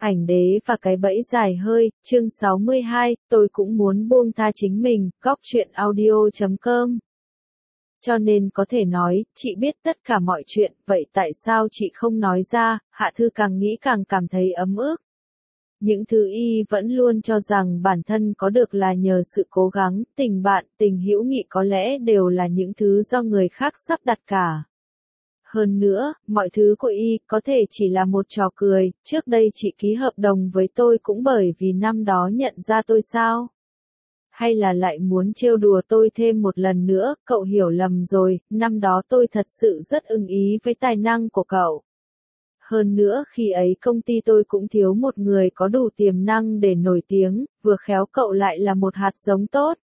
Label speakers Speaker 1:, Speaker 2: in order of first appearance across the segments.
Speaker 1: Ảnh đế và cái bẫy dài hơi, chương 62, tôi cũng muốn buông tha chính mình, góc truyện audio.com. Cho nên có thể nói, chị biết tất cả mọi chuyện, vậy tại sao chị không nói ra? Hạ Thư càng nghĩ càng cảm thấy ấm ức. Những thứ y vẫn luôn cho rằng bản thân có được là nhờ sự cố gắng, tình bạn, tình hữu nghị có lẽ đều là những thứ do người khác sắp đặt cả. Hơn nữa, mọi thứ của y có thể chỉ là một trò cười, trước đây chị ký hợp đồng với tôi cũng bởi vì năm đó nhận ra tôi sao? Hay là lại muốn trêu đùa tôi thêm một lần nữa, cậu hiểu lầm rồi, năm đó tôi thật sự rất ưng ý với tài năng của cậu. Hơn nữa khi ấy công ty tôi cũng thiếu một người có đủ tiềm năng để nổi tiếng, vừa khéo cậu lại là một hạt giống tốt.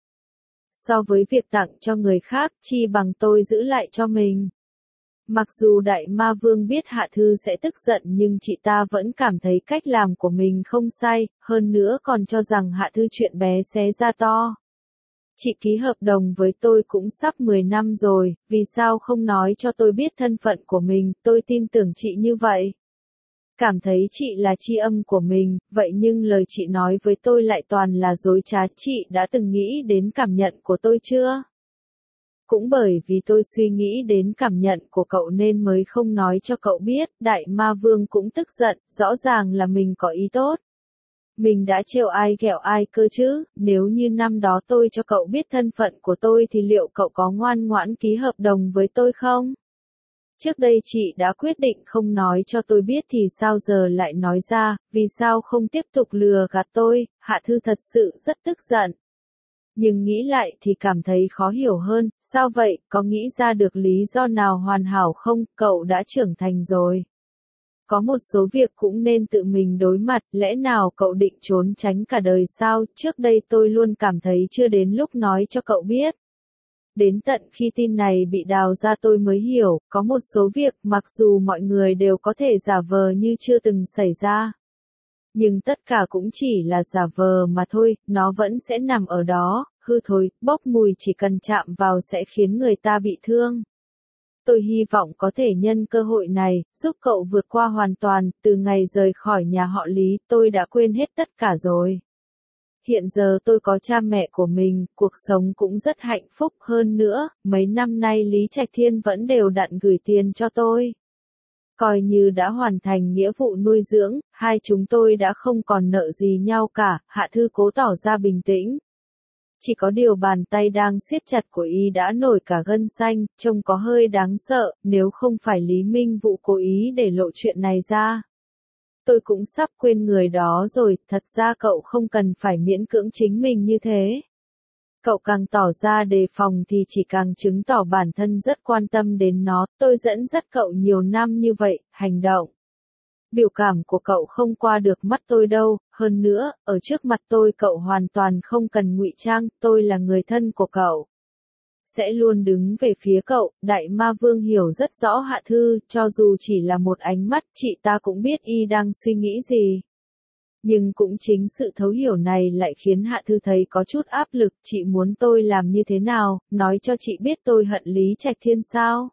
Speaker 1: So với việc tặng cho người khác, chi bằng tôi giữ lại cho mình. Mặc dù Đại Ma Vương biết Hạ Thư sẽ tức giận nhưng chị ta vẫn cảm thấy cách làm của mình không sai, hơn nữa còn cho rằng Hạ Thư chuyện bé xé ra to. Chị ký hợp đồng với tôi cũng sắp 10 năm rồi, vì sao không nói cho tôi biết thân phận của mình, tôi tin tưởng chị như vậy. Cảm thấy chị là tri âm của mình, vậy nhưng lời chị nói với tôi lại toàn là dối trá, chị đã từng nghĩ đến cảm nhận của tôi chưa? Cũng bởi vì tôi suy nghĩ đến cảm nhận của cậu nên mới không nói cho cậu biết, Đại Ma Vương cũng tức giận, rõ ràng là mình có ý tốt. Mình đã trêu ai ghẹo ai cơ chứ, nếu như năm đó tôi cho cậu biết thân phận của tôi thì liệu cậu có ngoan ngoãn ký hợp đồng với tôi không? Trước đây chị đã quyết định không nói cho tôi biết thì sao giờ lại nói ra, vì sao không tiếp tục lừa gạt tôi? Hạ Thư thật sự rất tức giận. Nhưng nghĩ lại thì cảm thấy khó hiểu hơn, sao vậy, có nghĩ ra được lý do nào hoàn hảo không, cậu đã trưởng thành rồi. Có một số việc cũng nên tự mình đối mặt, lẽ nào cậu định trốn tránh cả đời sao, trước đây tôi luôn cảm thấy chưa đến lúc nói cho cậu biết. Đến tận khi tin này bị đào ra tôi mới hiểu, có một số việc mặc dù mọi người đều có thể giả vờ như chưa từng xảy ra. Nhưng tất cả cũng chỉ là giả vờ mà thôi, nó vẫn sẽ nằm ở đó, hư thối, bốc mùi chỉ cần chạm vào sẽ khiến người ta bị thương. Tôi hy vọng có thể nhân cơ hội này, giúp cậu vượt qua hoàn toàn, từ ngày rời khỏi nhà họ Lý, tôi đã quên hết tất cả rồi. Hiện giờ tôi có cha mẹ của mình, cuộc sống cũng rất hạnh phúc hơn nữa, mấy năm nay Lý Trạch Thiên vẫn đều đặn gửi tiền cho tôi. Coi như đã hoàn thành nghĩa vụ nuôi dưỡng, hai chúng tôi đã không còn nợ gì nhau cả, Hạ Thư cố tỏ ra bình tĩnh. Chỉ có điều bàn tay đang siết chặt của y đã nổi cả gân xanh, trông có hơi đáng sợ, nếu không phải Lý Minh Vũ cố ý để lộ chuyện này ra. Tôi cũng sắp quên người đó rồi, thật ra cậu không cần phải miễn cưỡng chính mình như thế. Cậu càng tỏ ra đề phòng thì chỉ càng chứng tỏ bản thân rất quan tâm đến nó, tôi dẫn dắt cậu nhiều năm như vậy, hành động. Biểu cảm của cậu không qua được mắt tôi đâu, hơn nữa, ở trước mặt tôi cậu hoàn toàn không cần ngụy trang, tôi là người thân của cậu. Sẽ luôn đứng về phía cậu, Đại Ma Vương hiểu rất rõ Hạ Thư, cho dù chỉ là một ánh mắt, chị ta cũng biết y đang suy nghĩ gì. Nhưng cũng chính sự thấu hiểu này lại khiến Hạ Thư thấy có chút áp lực, chị muốn tôi làm như thế nào, nói cho chị biết tôi hận Lý Trạch Thiên sao?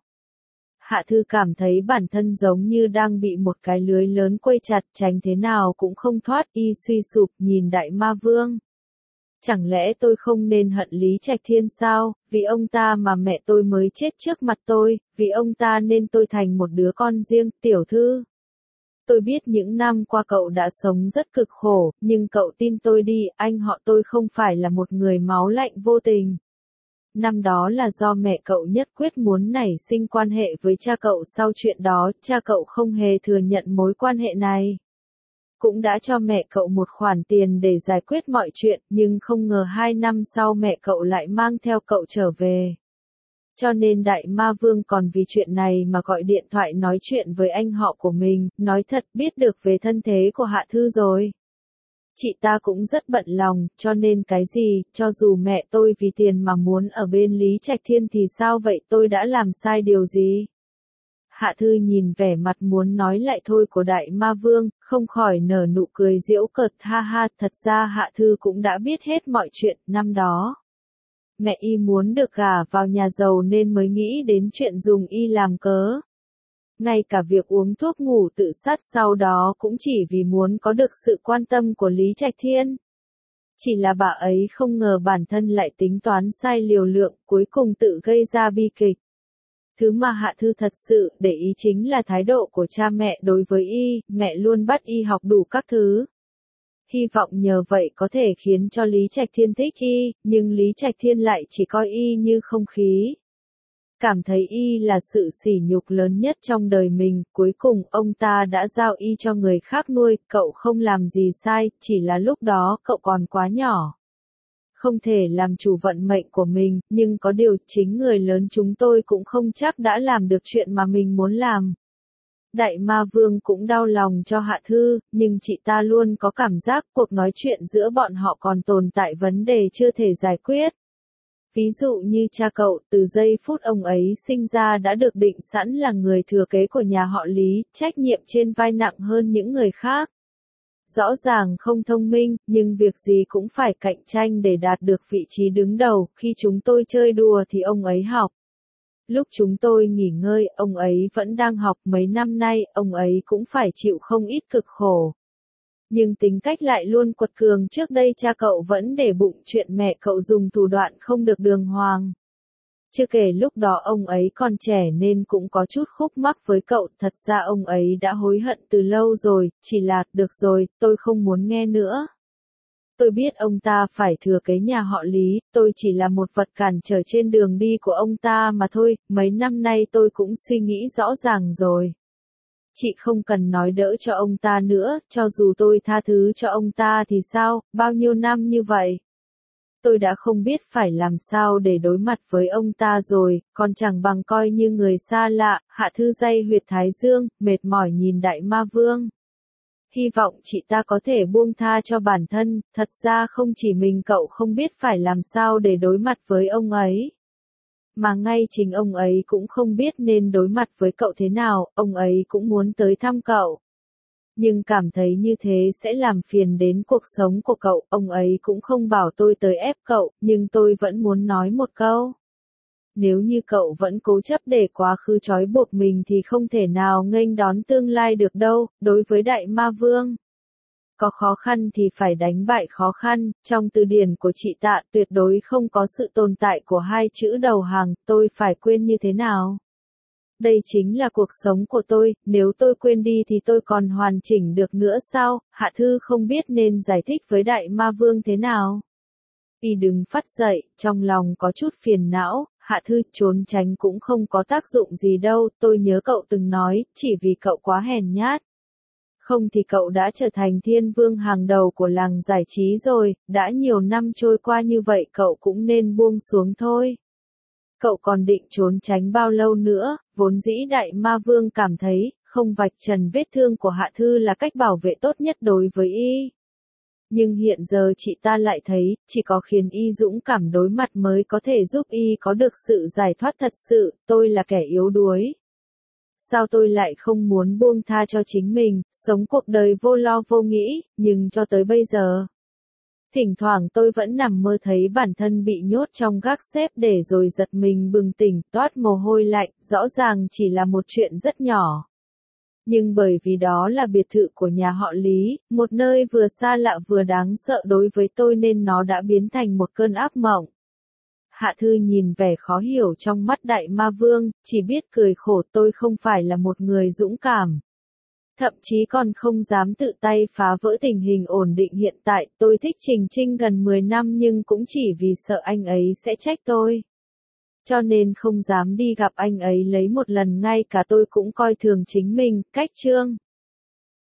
Speaker 1: Hạ Thư cảm thấy bản thân giống như đang bị một cái lưới lớn quây chặt, tránh thế nào cũng không thoát, y suy sụp nhìn Đại Ma Vương. Chẳng lẽ tôi không nên hận Lý Trạch Thiên sao, vì ông ta mà mẹ tôi mới chết trước mặt tôi, vì ông ta nên tôi thành một đứa con riêng, tiểu thư. Tôi biết những năm qua cậu đã sống rất cực khổ, nhưng cậu tin tôi đi, anh họ tôi không phải là một người máu lạnh vô tình. Năm đó là do mẹ cậu nhất quyết muốn nảy sinh quan hệ với cha cậu, sau chuyện đó, cha cậu không hề thừa nhận mối quan hệ này. Cũng đã cho mẹ cậu một khoản tiền để giải quyết mọi chuyện, nhưng không ngờ 2 năm sau mẹ cậu lại mang theo cậu trở về. Cho nên Đại Ma Vương còn vì chuyện này mà gọi điện thoại nói chuyện với anh họ của mình, nói thật biết được về thân thế của Hạ Thư rồi. Chị ta cũng rất bận lòng, cho nên cái gì, cho dù mẹ tôi vì tiền mà muốn ở bên Lý Trạch Thiên thì sao vậy, tôi đã làm sai điều gì? Hạ Thư nhìn vẻ mặt muốn nói lại thôi của Đại Ma Vương, không khỏi nở nụ cười giễu cợt, ha ha, thật ra Hạ Thư cũng đã biết hết mọi chuyện, năm đó. Mẹ y muốn được gả vào nhà giàu nên mới nghĩ đến chuyện dùng y làm cớ. Ngay cả việc uống thuốc ngủ tự sát sau đó cũng chỉ vì muốn có được sự quan tâm của Lý Trạch Thiên. Chỉ là bà ấy không ngờ bản thân lại tính toán sai liều lượng, cuối cùng tự gây ra bi kịch. Thứ mà Hạ Thư thật sự để ý chính là thái độ của cha mẹ đối với y, mẹ luôn bắt y học đủ các thứ. Hy vọng nhờ vậy có thể khiến cho Lý Trạch Thiên thích y, nhưng Lý Trạch Thiên lại chỉ coi y như không khí. Cảm thấy y là sự sỉ nhục lớn nhất trong đời mình, cuối cùng ông ta đã giao y cho người khác nuôi, cậu không làm gì sai, chỉ là lúc đó cậu còn quá nhỏ. Không thể làm chủ vận mệnh của mình, nhưng có điều chính người lớn chúng tôi cũng không chắc đã làm được chuyện mà mình muốn làm. Đại Ma Vương cũng đau lòng cho Hạ Thư, nhưng chị ta luôn có cảm giác cuộc nói chuyện giữa bọn họ còn tồn tại vấn đề chưa thể giải quyết. Ví dụ như cha cậu, từ giây phút ông ấy sinh ra đã được định sẵn là người thừa kế của nhà họ Lý, trách nhiệm trên vai nặng hơn những người khác. Rõ ràng không thông minh, nhưng việc gì cũng phải cạnh tranh để đạt được vị trí đứng đầu, khi chúng tôi chơi đùa thì ông ấy học. Lúc chúng tôi nghỉ ngơi, ông ấy vẫn đang học, mấy năm nay, ông ấy cũng phải chịu không ít cực khổ. Nhưng tính cách lại luôn quật cường, trước đây cha cậu vẫn để bụng chuyện mẹ cậu dùng thủ đoạn không được đường hoàng. Chưa kể lúc đó ông ấy còn trẻ nên cũng có chút khúc mắc với cậu, thật ra ông ấy đã hối hận từ lâu rồi, chỉ là, được rồi, tôi không muốn nghe nữa. Tôi biết ông ta phải thừa kế nhà họ Lý, tôi chỉ là một vật cản trở trên đường đi của ông ta mà thôi, mấy năm nay tôi cũng suy nghĩ rõ ràng rồi. Chị không cần nói đỡ cho ông ta nữa, cho dù tôi tha thứ cho ông ta thì sao, bao nhiêu năm như vậy. Tôi đã không biết phải làm sao để đối mặt với ông ta rồi, còn chẳng bằng coi như người xa lạ. Hạ Thư day huyệt thái dương, mệt mỏi nhìn Đại Ma Vương. Hy vọng chị ta có thể buông tha cho bản thân, thật ra không chỉ mình cậu không biết phải làm sao để đối mặt với ông ấy. Mà ngay chính ông ấy cũng không biết nên đối mặt với cậu thế nào, ông ấy cũng muốn tới thăm cậu. Nhưng cảm thấy như thế sẽ làm phiền đến cuộc sống của cậu, ông ấy cũng không bảo tôi tới ép cậu, nhưng tôi vẫn muốn nói một câu. Nếu như cậu vẫn cố chấp để quá khứ trói buộc mình thì không thể nào nghênh đón tương lai được đâu, đối với Đại Ma Vương. Có khó khăn thì phải đánh bại khó khăn, trong từ điển của chị Tạ tuyệt đối không có sự tồn tại của hai chữ đầu hàng, tôi phải quên như thế nào? Đây chính là cuộc sống của tôi, nếu tôi quên đi thì tôi còn hoàn chỉnh được nữa sao? Hạ Thư không biết nên giải thích với Đại Ma Vương thế nào. Y đứng phát dậy, trong lòng có chút phiền não, Hạ Thư trốn tránh cũng không có tác dụng gì đâu, tôi nhớ cậu từng nói, chỉ vì cậu quá hèn nhát. Không thì cậu đã trở thành thiên vương hàng đầu của làng giải trí rồi, đã nhiều năm trôi qua như vậy cậu cũng nên buông xuống thôi. Cậu còn định trốn tránh bao lâu nữa, vốn dĩ Đại Ma Vương cảm thấy, không vạch trần vết thương của Hạ Thư là cách bảo vệ tốt nhất đối với y. Nhưng hiện giờ chị ta lại thấy, chỉ có khiến y dũng cảm đối mặt mới có thể giúp y có được sự giải thoát thật sự, tôi là kẻ yếu đuối. Sao tôi lại không muốn buông tha cho chính mình, sống cuộc đời vô lo vô nghĩ, nhưng cho tới bây giờ. Thỉnh thoảng tôi vẫn nằm mơ thấy bản thân bị nhốt trong gác xếp để rồi giật mình bừng tỉnh, toát mồ hôi lạnh, rõ ràng chỉ là một chuyện rất nhỏ. Nhưng bởi vì đó là biệt thự của nhà họ Lý, một nơi vừa xa lạ vừa đáng sợ đối với tôi nên nó đã biến thành một cơn ác mộng. Hạ Thư nhìn vẻ khó hiểu trong mắt Đại Ma Vương, chỉ biết cười khổ, tôi không phải là một người dũng cảm. Thậm chí còn không dám tự tay phá vỡ tình hình ổn định hiện tại, tôi thích Trình Trinh gần 10 năm nhưng cũng chỉ vì sợ anh ấy sẽ trách tôi. Cho nên không dám đi gặp anh ấy lấy một lần, ngay cả tôi cũng coi thường chính mình, cách Trương.